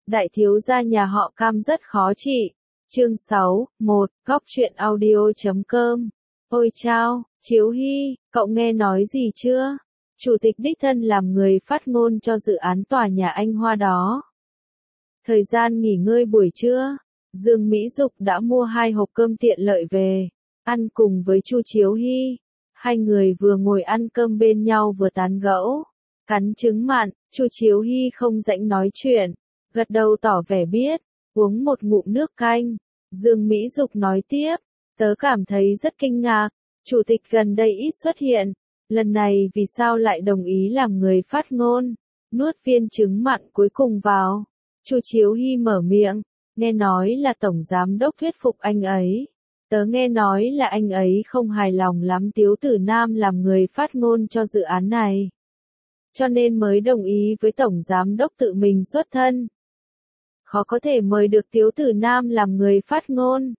Đại thiếu gia nhà họ Cam rất khó trị. Chương 6, 1, góc truyện audio.com. Ôi chao, Chiếu Hy, cậu nghe nói gì chưa? Chủ tịch đích thân làm người phát ngôn cho dự án tòa nhà anh Hoa đó. Thời gian nghỉ ngơi buổi trưa, Dương Mỹ Dục đã mua 2 hộp cơm tiện lợi về, ăn cùng với Chu Chiếu Hy. Hai người vừa ngồi ăn cơm bên nhau vừa tán gẫu, cắn trứng mặn. Chu Chiếu Hy không rảnh nói chuyện, gật đầu tỏ vẻ biết, uống một ngụm nước canh. Dương Mỹ Dục nói tiếp, tớ cảm thấy rất kinh ngạc, chủ tịch gần đây ít xuất hiện, lần này vì sao lại đồng ý làm người phát ngôn, nuốt viên trứng mặn cuối cùng vào. Chu Chiếu Hy mở miệng, nghe nói là tổng giám đốc thuyết phục anh ấy. Tớ nghe nói là anh ấy không hài lòng lắm Tiếu Tử Nam làm người phát ngôn cho dự án này, cho nên mới đồng ý với tổng giám đốc tự mình xuất thân. Khó có thể mời được Tiếu Tử Nam làm người phát ngôn.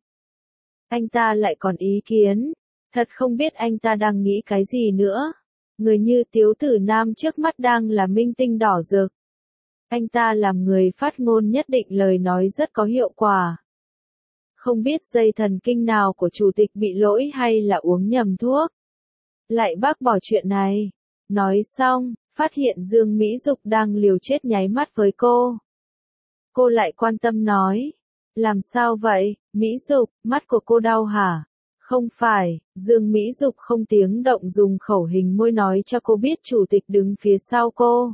Anh ta lại còn ý kiến, thật không biết anh ta đang nghĩ cái gì nữa. Người như Tiếu Tử Nam trước mắt đang là minh tinh đỏ rực. Anh ta làm người phát ngôn nhất định lời nói rất có hiệu quả. Không biết dây thần kinh nào của chủ tịch bị lỗi hay là uống nhầm thuốc. Lại bác bỏ chuyện này. Nói xong, phát hiện Dương Mỹ Dục đang liều chết nháy mắt với cô. Cô lại quan tâm nói, làm sao vậy, Mỹ Dục, mắt của cô đau hả? Không phải, Dương Mỹ Dục không tiếng động dùng khẩu hình môi nói cho cô biết chủ tịch đứng phía sau cô.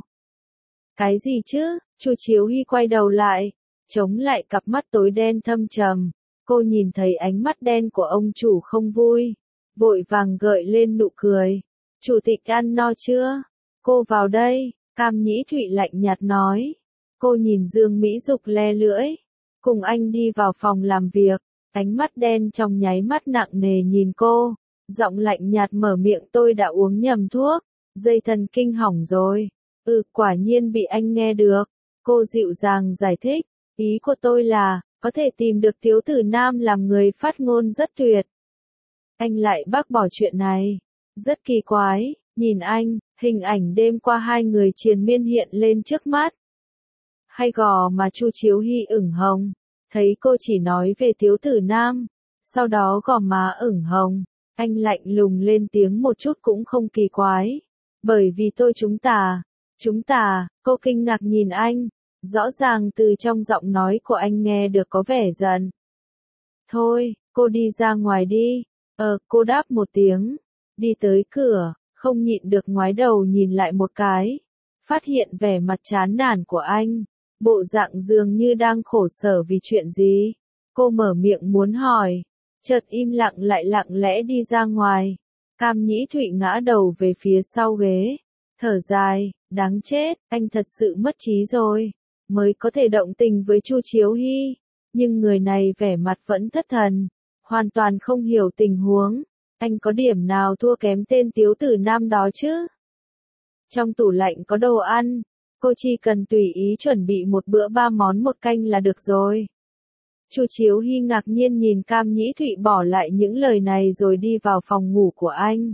Cái gì chứ? Chu Chiếu Hy quay đầu lại, chống lại cặp mắt tối đen thâm trầm. Cô nhìn thấy ánh mắt đen của ông chủ không vui, vội vàng gợi lên nụ cười. Chủ tịch ăn no chưa? Cô vào đây, Cam Nhĩ Thụy lạnh nhạt nói. Cô nhìn Dương Mỹ Dục le lưỡi, cùng anh đi vào phòng làm việc, ánh mắt đen trong nháy mắt nặng nề nhìn cô, giọng lạnh nhạt mở miệng tôi đã uống nhầm thuốc, dây thần kinh hỏng rồi. Quả nhiên bị anh nghe được. Cô dịu dàng giải thích, ý của tôi là, có thể tìm được Tiếu Tử Nam làm người phát ngôn rất tuyệt. Anh lại bác bỏ chuyện này, rất kỳ quái, nhìn anh, hình ảnh đêm qua hai người triền miên hiện lên trước mắt. Hay gò mà Chu Chiếu Hy ửng hồng, thấy cô chỉ nói về Tiếu Tử Nam, sau đó gò má ửng hồng, anh lạnh lùng lên tiếng một chút cũng không kỳ quái, bởi vì chúng ta, cô kinh ngạc nhìn anh, rõ ràng từ trong giọng nói của anh nghe được có vẻ giận. Thôi, cô đi ra ngoài đi. Cô đáp một tiếng, đi tới cửa, không nhịn được ngoái đầu nhìn lại một cái, phát hiện vẻ mặt chán nản của anh. Bộ dạng dường như đang khổ sở vì chuyện gì. Cô mở miệng muốn hỏi, chợt im lặng lại lặng lẽ đi ra ngoài. Cam Nhĩ Thụy ngã đầu về phía sau ghế, thở dài, đáng chết, anh thật sự mất trí rồi, mới có thể động tình với Chu Chiếu Hy, nhưng người này vẻ mặt vẫn thất thần, hoàn toàn không hiểu tình huống. Anh có điểm nào thua kém tên Tiếu Tử Nam đó chứ? Trong tủ lạnh có đồ ăn, cô chỉ cần tùy ý chuẩn bị một bữa 3 món 1 canh là được rồi. Chu Chiếu Hy ngạc nhiên nhìn Cam Nhĩ Thụy bỏ lại những lời này rồi đi vào phòng ngủ của anh.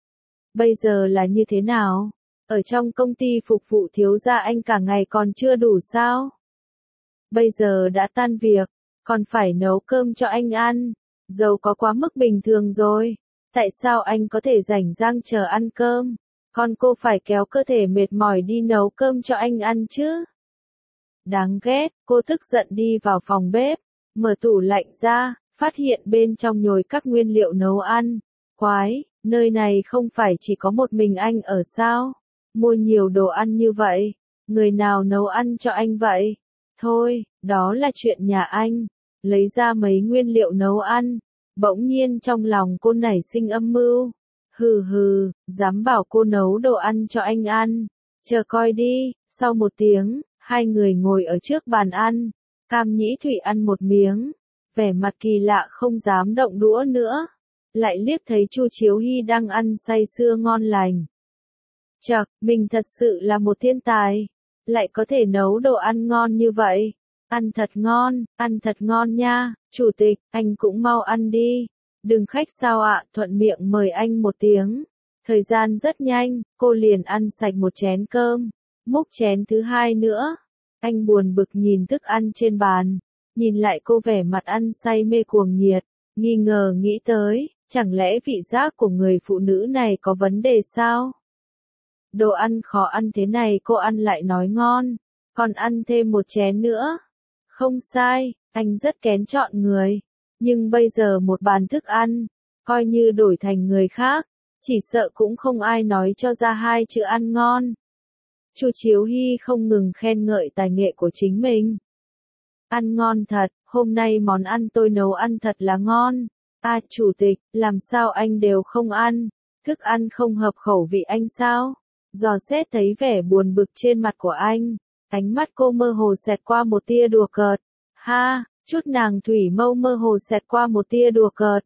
Bây giờ là như thế nào? Ở trong công ty phục vụ thiếu gia anh cả ngày còn chưa đủ sao? Bây giờ đã tan việc, còn phải nấu cơm cho anh ăn, dầu có quá mức bình thường rồi. Tại sao anh có thể rảnh rang chờ ăn cơm? Còn cô phải kéo cơ thể mệt mỏi đi nấu cơm cho anh ăn chứ? Đáng ghét, cô tức giận đi vào phòng bếp, mở tủ lạnh ra, phát hiện bên trong nhồi các nguyên liệu nấu ăn. Quái, nơi này không phải chỉ có một mình anh ở sao? Mua nhiều đồ ăn như vậy, người nào nấu ăn cho anh vậy? Thôi, đó là chuyện nhà anh. Lấy ra mấy nguyên liệu nấu ăn, bỗng nhiên trong lòng cô nảy sinh âm mưu. Hừ, dám bảo cô nấu đồ ăn cho anh ăn. Chờ coi đi. Sau 1 tiếng, hai người ngồi ở trước bàn ăn. Cam Nhĩ Thụy ăn một miếng, vẻ mặt kỳ lạ không dám động đũa nữa. Lại liếc thấy Chu Chiếu Hy đang ăn say sưa ngon lành. Chậc, mình thật sự là một thiên tài, lại có thể nấu đồ ăn ngon như vậy. Ăn thật ngon nha, chủ tịch, anh cũng mau ăn đi. Đừng khách sao ạ, thuận miệng mời anh một tiếng. Thời gian rất nhanh, cô liền ăn sạch một chén cơm, múc chén thứ hai nữa. Anh buồn bực nhìn thức ăn trên bàn, nhìn lại cô vẻ mặt ăn say mê cuồng nhiệt, nghi ngờ nghĩ tới, chẳng lẽ vị giác của người phụ nữ này có vấn đề sao? Đồ ăn khó ăn thế này cô ăn lại nói ngon, còn ăn thêm một chén nữa. Không sai, anh rất kén chọn người, nhưng bây giờ một bàn thức ăn, coi như đổi thành người khác, chỉ sợ cũng không ai nói cho ra hai chữ ăn ngon. Chu Chiếu Hy không ngừng khen ngợi tài nghệ của chính mình. Ăn ngon thật, hôm nay món ăn tôi nấu ăn thật là ngon. À chủ tịch, làm sao anh đều không ăn? Thức ăn không hợp khẩu vị anh sao? Dò xét thấy vẻ buồn bực trên mặt của anh, ánh mắt cô mơ hồ xẹt qua một tia đùa cợt. Ha, chút nàng thủy mâu mơ hồ xẹt qua một tia đùa cợt.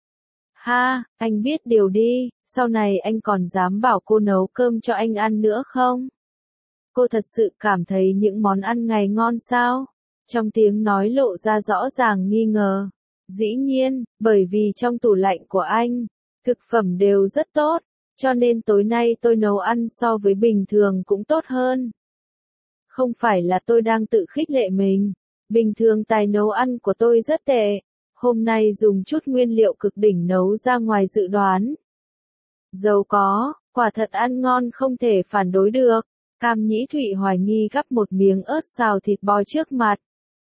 Ha, anh biết điều đi, sau này anh còn dám bảo cô nấu cơm cho anh ăn nữa không? Cô thật sự cảm thấy những món ăn ngày ngon sao? Trong tiếng nói lộ ra rõ ràng nghi ngờ. Dĩ nhiên, bởi vì trong tủ lạnh của anh, thực phẩm đều rất tốt, cho nên tối nay tôi nấu ăn so với bình thường cũng tốt hơn. Không phải là tôi đang tự khích lệ mình, bình thường tài nấu ăn của tôi rất tệ, hôm nay dùng chút nguyên liệu cực đỉnh nấu ra ngoài dự đoán. Dẫu có, quả thật ăn ngon không thể phản đối được. Cam Nhĩ Thụy hoài nghi gắp một miếng ớt xào thịt bò trước mặt.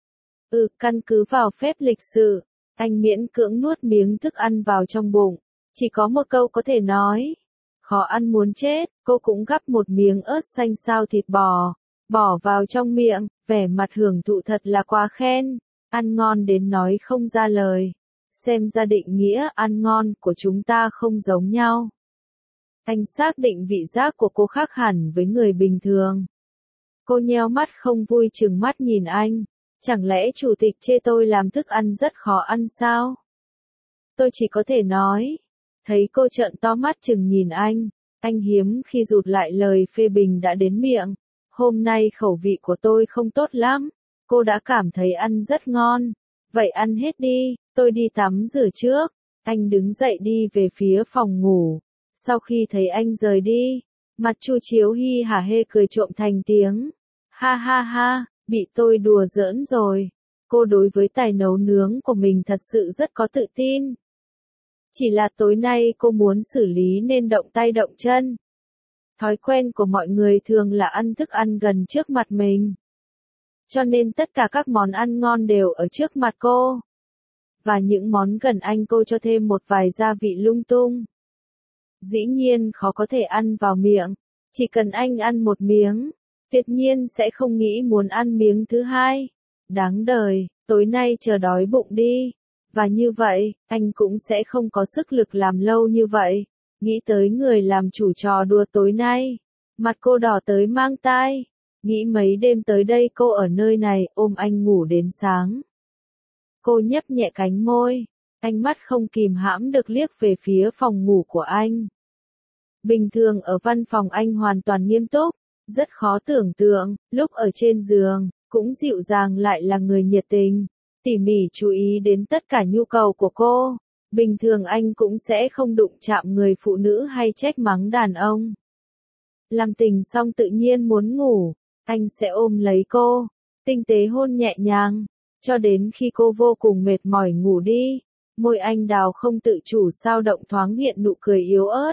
Căn cứ vào phép lịch sự, anh miễn cưỡng nuốt miếng thức ăn vào trong bụng. Chỉ có một câu có thể nói. Khó ăn muốn chết, cô cũng gắp một miếng ớt xanh xào thịt bò, bỏ vào trong miệng, vẻ mặt hưởng thụ thật là quá khen. Ăn ngon đến nói không ra lời. Xem ra định nghĩa ăn ngon của chúng ta không giống nhau. Anh xác định vị giác của cô khác hẳn với người bình thường. Cô nheo mắt không vui trừng mắt nhìn anh. Chẳng lẽ chủ tịch chê tôi làm thức ăn rất khó ăn sao? Tôi chỉ có thể nói. Thấy cô trợn to mắt trừng nhìn anh hiếm khi rụt lại lời phê bình đã đến miệng. Hôm nay khẩu vị của tôi không tốt lắm. Cô đã cảm thấy ăn rất ngon. Vậy ăn hết đi, tôi đi tắm rửa trước. Anh đứng dậy đi về phía phòng ngủ. Sau khi thấy anh rời đi, mặt Chu Chiếu Hy hả hê cười trộm thành tiếng. Ha ha ha, bị tôi đùa giỡn rồi. Cô đối với tài nấu nướng của mình thật sự rất có tự tin. Chỉ là tối nay cô muốn xử lý nên động tay động chân. Thói quen của mọi người thường là ăn thức ăn gần trước mặt mình. Cho nên tất cả các món ăn ngon đều ở trước mặt cô. Và những món gần anh cô cho thêm một vài gia vị lung tung. Dĩ nhiên khó có thể ăn vào miệng, chỉ cần anh ăn một miếng, tuyệt nhiên sẽ không nghĩ muốn ăn miếng thứ hai. Đáng đời, tối nay chờ đói bụng đi. Và như vậy, anh cũng sẽ không có sức lực làm lâu như vậy. Nghĩ tới người làm chủ trò đùa tối nay, mặt cô đỏ tới mang tai. Nghĩ mấy đêm tới đây cô ở nơi này ôm anh ngủ đến sáng. Cô nhấp nhẹ cánh môi, ánh mắt không kìm hãm được liếc về phía phòng ngủ của anh. Bình thường ở văn phòng anh hoàn toàn nghiêm túc, rất khó tưởng tượng, lúc ở trên giường, cũng dịu dàng lại là người nhiệt tình, tỉ mỉ chú ý đến tất cả nhu cầu của cô. Bình thường anh cũng sẽ không đụng chạm người phụ nữ hay trách mắng đàn ông. Làm tình xong tự nhiên muốn ngủ, anh sẽ ôm lấy cô, tinh tế hôn nhẹ nhàng, cho đến khi cô vô cùng mệt mỏi ngủ đi. Môi anh đào không tự chủ sao động thoáng hiện nụ cười yếu ớt.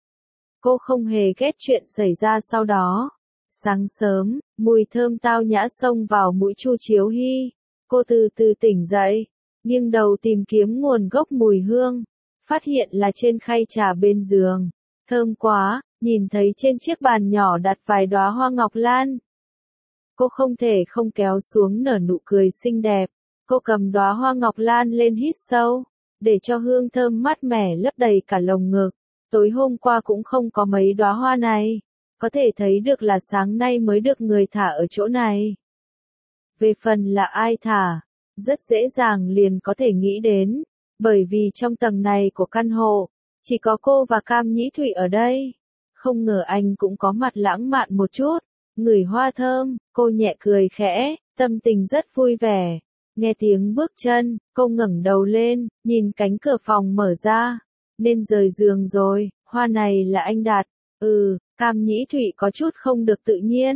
Cô không hề ghét chuyện xảy ra sau đó. Sáng sớm, mùi thơm tao nhã xông vào mũi Chu Chiếu Hy. Cô từ từ tỉnh dậy, nghiêng đầu tìm kiếm nguồn gốc mùi hương. Phát hiện là trên khay trà bên giường. Thơm quá, nhìn thấy trên chiếc bàn nhỏ đặt vài đóa hoa ngọc lan. Cô không thể không kéo xuống nở nụ cười xinh đẹp. Cô cầm đóa hoa ngọc lan lên hít sâu, để cho hương thơm mát mẻ lấp đầy cả lồng ngực. Tối hôm qua cũng không có mấy đóa hoa này. Có thể thấy được là sáng nay mới được người thả ở chỗ này. Về phần là ai thả, rất dễ dàng liền có thể nghĩ đến. Bởi vì trong tầng này của căn hộ, chỉ có cô và Cam Nhĩ Thụy ở đây. Không ngờ anh cũng có mặt lãng mạn một chút. Ngửi hoa thơm, cô nhẹ cười khẽ, tâm tình rất vui vẻ. Nghe tiếng bước chân, cô ngẩng đầu lên, nhìn cánh cửa phòng mở ra. Nên rời giường rồi, hoa này là anh đặt. Cam Nhĩ Thụy có chút không được tự nhiên.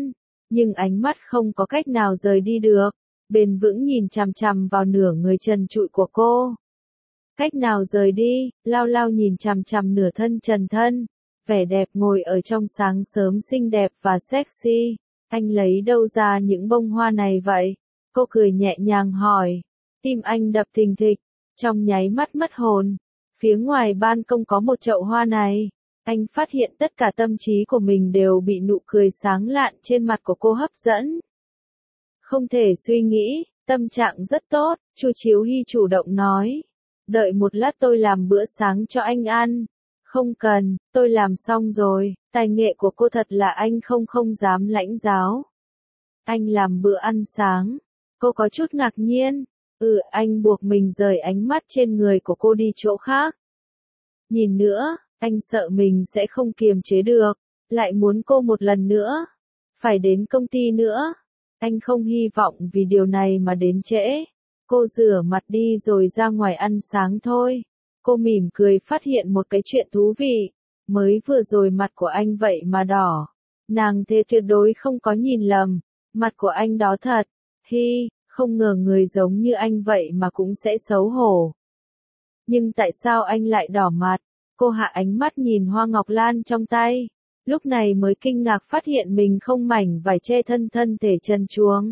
nhưng ánh mắt không có cách nào rời đi được, bền vững nhìn chằm chằm vào nửa người trần trụi của cô. Cách nào rời đi, Lao Lao nhìn chằm chằm nửa thân trần thân, vẻ đẹp ngồi ở trong sáng sớm xinh đẹp và sexy. Anh lấy đâu ra những bông hoa này vậy? Cô cười nhẹ nhàng hỏi. Tim anh đập thình thịch, trong nháy mắt mất hồn. Phía ngoài ban công có một chậu hoa này. Anh phát hiện tất cả tâm trí của mình đều bị nụ cười sáng lạn trên mặt của cô hấp dẫn. Không thể suy nghĩ, tâm trạng rất tốt, Chu Chiếu Hy chủ động nói. Đợi một lát tôi làm bữa sáng cho anh ăn. Không cần, tôi làm xong rồi, tài nghệ của cô thật là anh không dám lãnh giáo. Anh làm bữa ăn sáng. Cô có chút ngạc nhiên. Anh buộc mình rời ánh mắt trên người của cô đi chỗ khác. Nhìn nữa, anh sợ mình sẽ không kiềm chế được, lại muốn cô một lần nữa. Phải đến công ty nữa. Anh không hy vọng vì điều này mà đến trễ. Cô rửa mặt đi rồi ra ngoài ăn sáng thôi. Cô mỉm cười phát hiện một cái chuyện thú vị. Mới vừa rồi mặt của anh vậy mà đỏ. Nàng thế tuyệt đối không có nhìn lầm. Mặt của anh đó thật. Không ngờ người giống như anh vậy mà cũng sẽ xấu hổ. Nhưng tại sao anh lại đỏ mặt? Cô hạ ánh mắt nhìn hoa ngọc lan trong tay. Lúc này mới kinh ngạc phát hiện mình không mảnh vải che thân thể trần truồng.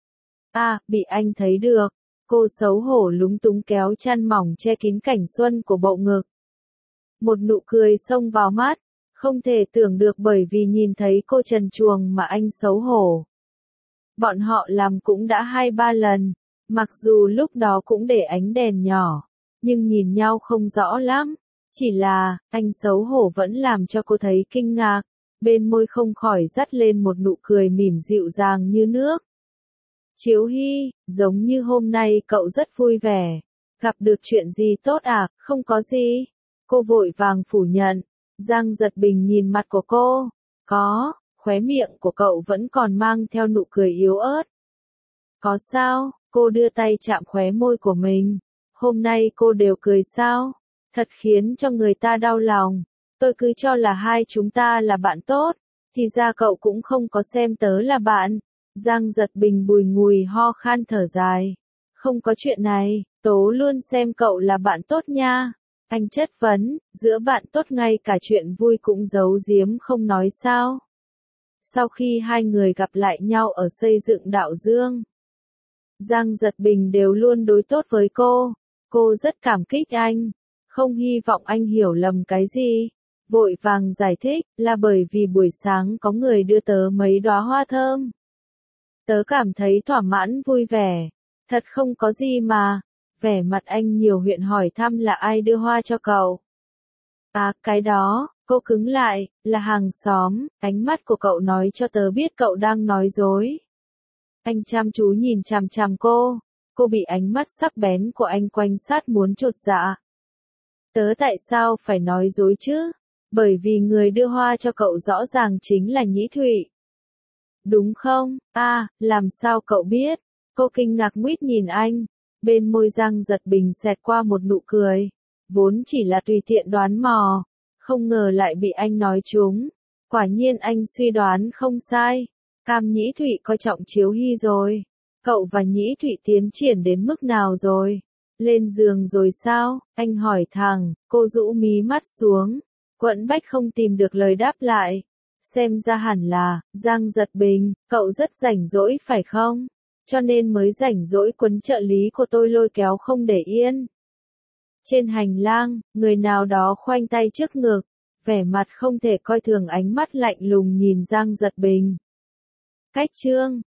Bị anh thấy được. Cô xấu hổ lúng túng kéo chăn mỏng che kín cảnh xuân của bộ ngực. Một nụ cười xông vào mắt. Không thể tưởng được bởi vì nhìn thấy cô trần truồng mà anh xấu hổ. Bọn họ làm cũng đã 2-3 lần. Mặc dù lúc đó cũng để ánh đèn nhỏ. Nhưng nhìn nhau không rõ lắm. Chỉ là, anh xấu hổ vẫn làm cho cô thấy kinh ngạc. Bên môi không khỏi dắt lên một nụ cười mỉm dịu dàng như nước. Chiếu Hy, giống như hôm nay cậu rất vui vẻ. Gặp được chuyện gì tốt à? Không có gì. Cô vội vàng phủ nhận. Giang Giật Bình nhìn mặt của cô. Có, khóe miệng của cậu vẫn còn mang theo nụ cười yếu ớt. Có sao? Cô đưa tay chạm khóe môi của mình. Hôm nay cô đều cười sao? Thật khiến cho người ta đau lòng. Tôi cứ cho là hai chúng ta là bạn tốt. Thì ra cậu cũng không có xem tớ là bạn. Giang Giật Bình bùi ngùi ho khan thở dài. Không có chuyện này, tớ luôn xem cậu là bạn tốt nha. Anh chất vấn, giữa bạn tốt ngay cả chuyện vui cũng giấu giếm không nói sao. Sau khi hai người gặp lại nhau ở xây dựng đạo dương, Giang Giật Bình đều luôn đối tốt với cô. Cô rất cảm kích anh. Không hy vọng anh hiểu lầm cái gì. Vội vàng giải thích, là bởi vì buổi sáng có người đưa tớ mấy đóa hoa thơm. Tớ cảm thấy thỏa mãn vui vẻ. Thật không có gì mà. Vẻ mặt anh nhiều huyện hỏi thăm là ai đưa hoa cho cậu. Cái đó, cô cứng lại, là hàng xóm. Ánh mắt của cậu nói cho tớ biết cậu đang nói dối. Anh chăm chú nhìn chằm chằm cô. Cô bị ánh mắt sắc bén của anh quanh sát muốn chột dạ. Tớ tại sao phải nói dối chứ? Bởi vì người đưa hoa cho cậu rõ ràng chính là Nhĩ Thụy. Đúng không? Làm sao cậu biết? Cô kinh ngạc nguýt nhìn anh. Bên môi Giang Giật Bình xẹt qua một nụ cười. Vốn chỉ là tùy tiện đoán mò. Không ngờ lại bị anh nói trúng. Quả nhiên anh suy đoán không sai. Cam Nhĩ Thụy coi trọng Chiếu Hy rồi. Cậu và Nhĩ Thụy tiến triển đến mức nào rồi? Lên giường rồi sao? Anh hỏi thẳng. Cô rũ mí mắt xuống. Quẫn bách không tìm được lời đáp lại. Xem ra hẳn là, Giang Giật Bình, cậu rất rảnh rỗi phải không? Cho nên mới rảnh rỗi quấn trợ lý của tôi lôi kéo không để yên. Trên hành lang, người nào đó khoanh tay trước ngực, vẻ mặt không thể coi thường ánh mắt lạnh lùng nhìn Giang Giật Bình. Cách chương